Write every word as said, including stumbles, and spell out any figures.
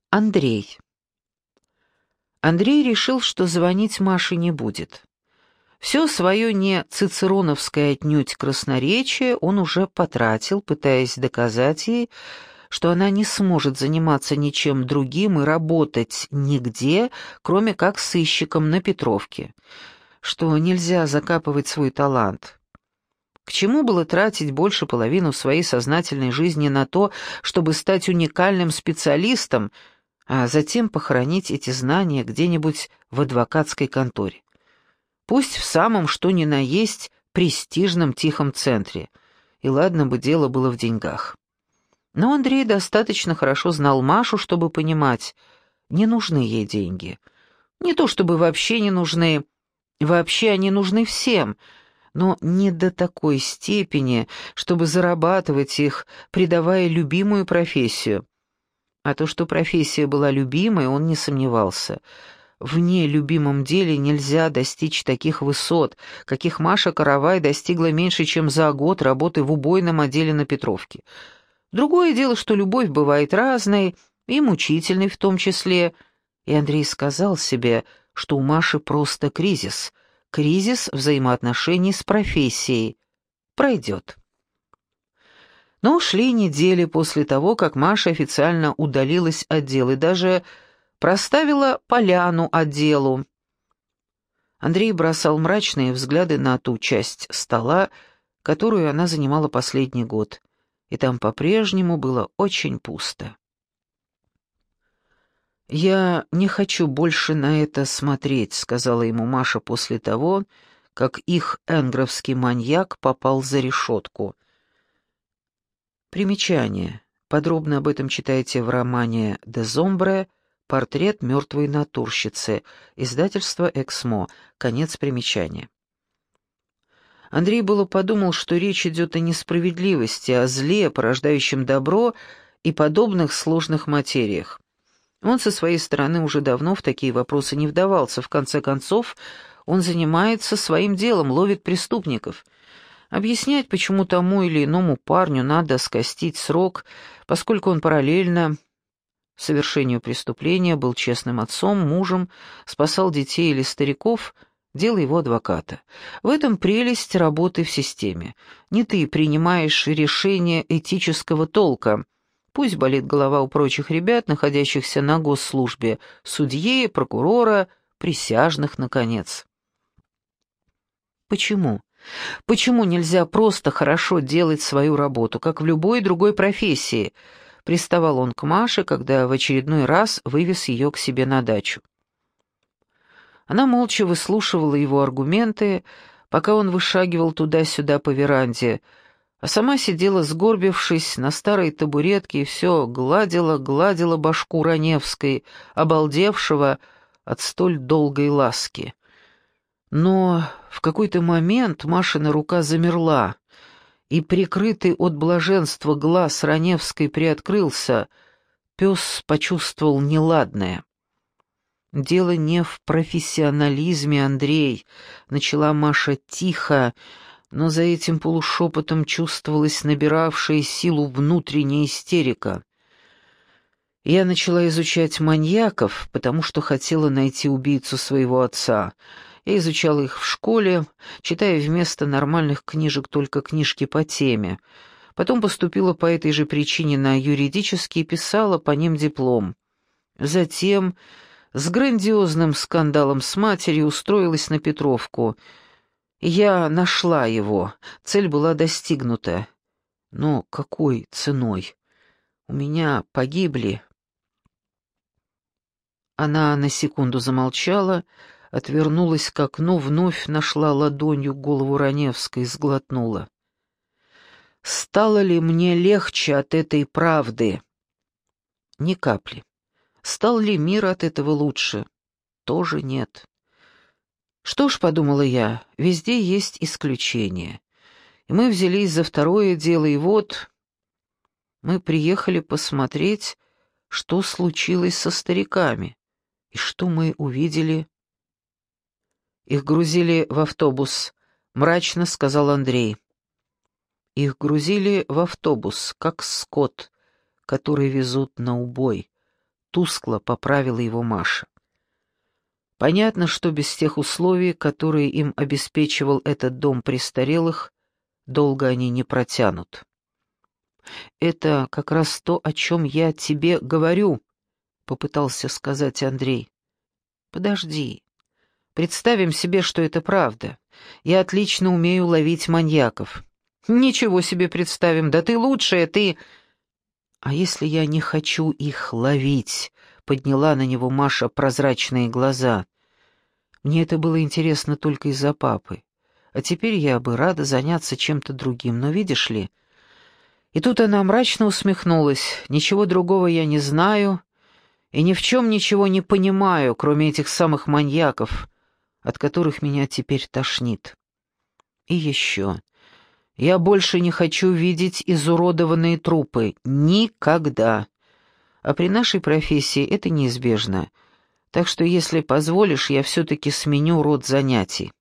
Андрей. Андрей решил, что звонить Маше не будет. Все свое не цицероновское отнюдь красноречие он уже потратил, пытаясь доказать ей, что она не сможет заниматься ничем другим и работать нигде, кроме как сыщиком на Петровке, что нельзя закапывать свой талант. К чему было тратить больше половины своей сознательной жизни на то, чтобы стать уникальным специалистом, а затем похоронить эти знания где-нибудь в адвокатской конторе? Пусть в самом что ни на есть престижном тихом центре, и ладно бы дело было в деньгах. Но Андрей достаточно хорошо знал Машу, чтобы понимать, не нужны ей деньги. Не то чтобы вообще не нужны, вообще они нужны всем, но не до такой степени, чтобы зарабатывать их, придавая любимую профессию. А то, что профессия была любимой, он не сомневался. В нелюбимом деле нельзя достичь таких высот, каких Маша Каравай достигла меньше, чем за год работы в убойном отделе на Петровке. Другое дело, что любовь бывает разной, и мучительной в том числе, и Андрей сказал себе, что у Маши просто кризис, кризис взаимоотношений с профессией. Пройдет. Но ушли недели после того, как Маша официально удалилась от дел и даже проставила поляну отделу. Андрей бросал мрачные взгляды на ту часть стола, которую она занимала последний год, и там по-прежнему было очень пусто. «Я не хочу больше на это смотреть», — сказала ему Маша после того, как их энгровский маньяк попал за решетку. Примечание. Подробно об этом читайте в романе «Дезомбре. Портрет мертвой натурщицы», издательство «Эксмо». Конец примечания. Андрей было подумал, что речь идет о несправедливости, о зле, порождающем добро и подобных сложных материях. Он со своей стороны уже давно в такие вопросы не вдавался. В конце концов, он занимается своим делом, ловит преступников. Объяснять, почему тому или иному парню надо скостить срок, поскольку он параллельно совершению преступления был честным отцом, мужем, спасал детей или стариков, дело его адвоката. В этом прелесть работы в системе. Не ты принимаешь решения этического толка. Пусть болит голова у прочих ребят, находящихся на госслужбе, судьи, прокурора, присяжных, наконец. Почему? Почему нельзя просто хорошо делать свою работу, как в любой другой профессии? Приставал он к Маше, когда в очередной раз вывез ее к себе на дачу. Она молча выслушивала его аргументы, пока он вышагивал туда-сюда по веранде, а сама сидела, сгорбившись на старой табуретке, и все гладила, гладила башку Раневской, обалдевшего от столь долгой ласки. Но в какой-то момент Машина рука замерла, и, прикрытый от блаженства глаз Раневской приоткрылся, пес почувствовал неладное. «Дело не в профессионализме, Андрей», — начала Маша тихо, но за этим полушепотом чувствовалась набиравшая силу внутренняя истерика. «Я начала изучать маньяков, потому что хотела найти убийцу своего отца. Я изучала их в школе, читая вместо нормальных книжек только книжки по теме. Потом поступила по этой же причине на юридический и писала по ним диплом. Затем с грандиозным скандалом с матерью устроилась на Петровку. Я нашла его, цель была достигнута. Но какой ценой? У меня погибли». Она на секунду замолчала, отвернулась к окну, вновь нашла ладонью голову Раневской и сглотнула. «Стало ли мне легче от этой правды?» «Ни капли. Стал ли мир от этого лучше?» «Тоже нет». «Что ж, — подумала я, — везде есть исключения. И мы взялись за второе дело, и вот мы приехали посмотреть, что случилось со стариками. И что мы увидели?» «Их грузили в автобус», — мрачно сказал Андрей. «Их грузили в автобус, как скот, который везут на убой», тускло поправила его Маша. Понятно, что без тех условий, которые им обеспечивал этот дом престарелых, долго они не протянут. «Это как раз то, о чем я тебе говорю», — попытался сказать Андрей. «Подожди. Представим себе, что это правда. Я отлично умею ловить маньяков». «Ничего себе представим, да ты лучшая, ты...» «А если я не хочу их ловить?» — подняла на него Маша прозрачные глаза. «Мне это было интересно только из-за папы. А теперь я бы рада заняться чем-то другим, но видишь ли...» И тут она мрачно усмехнулась. «Ничего другого я не знаю и ни в чем ничего не понимаю, кроме этих самых маньяков, от которых меня теперь тошнит. И еще... Я больше не хочу видеть изуродованные трупы. Никогда. А при нашей профессии это неизбежно. Так что, если позволишь, я все-таки сменю род занятий».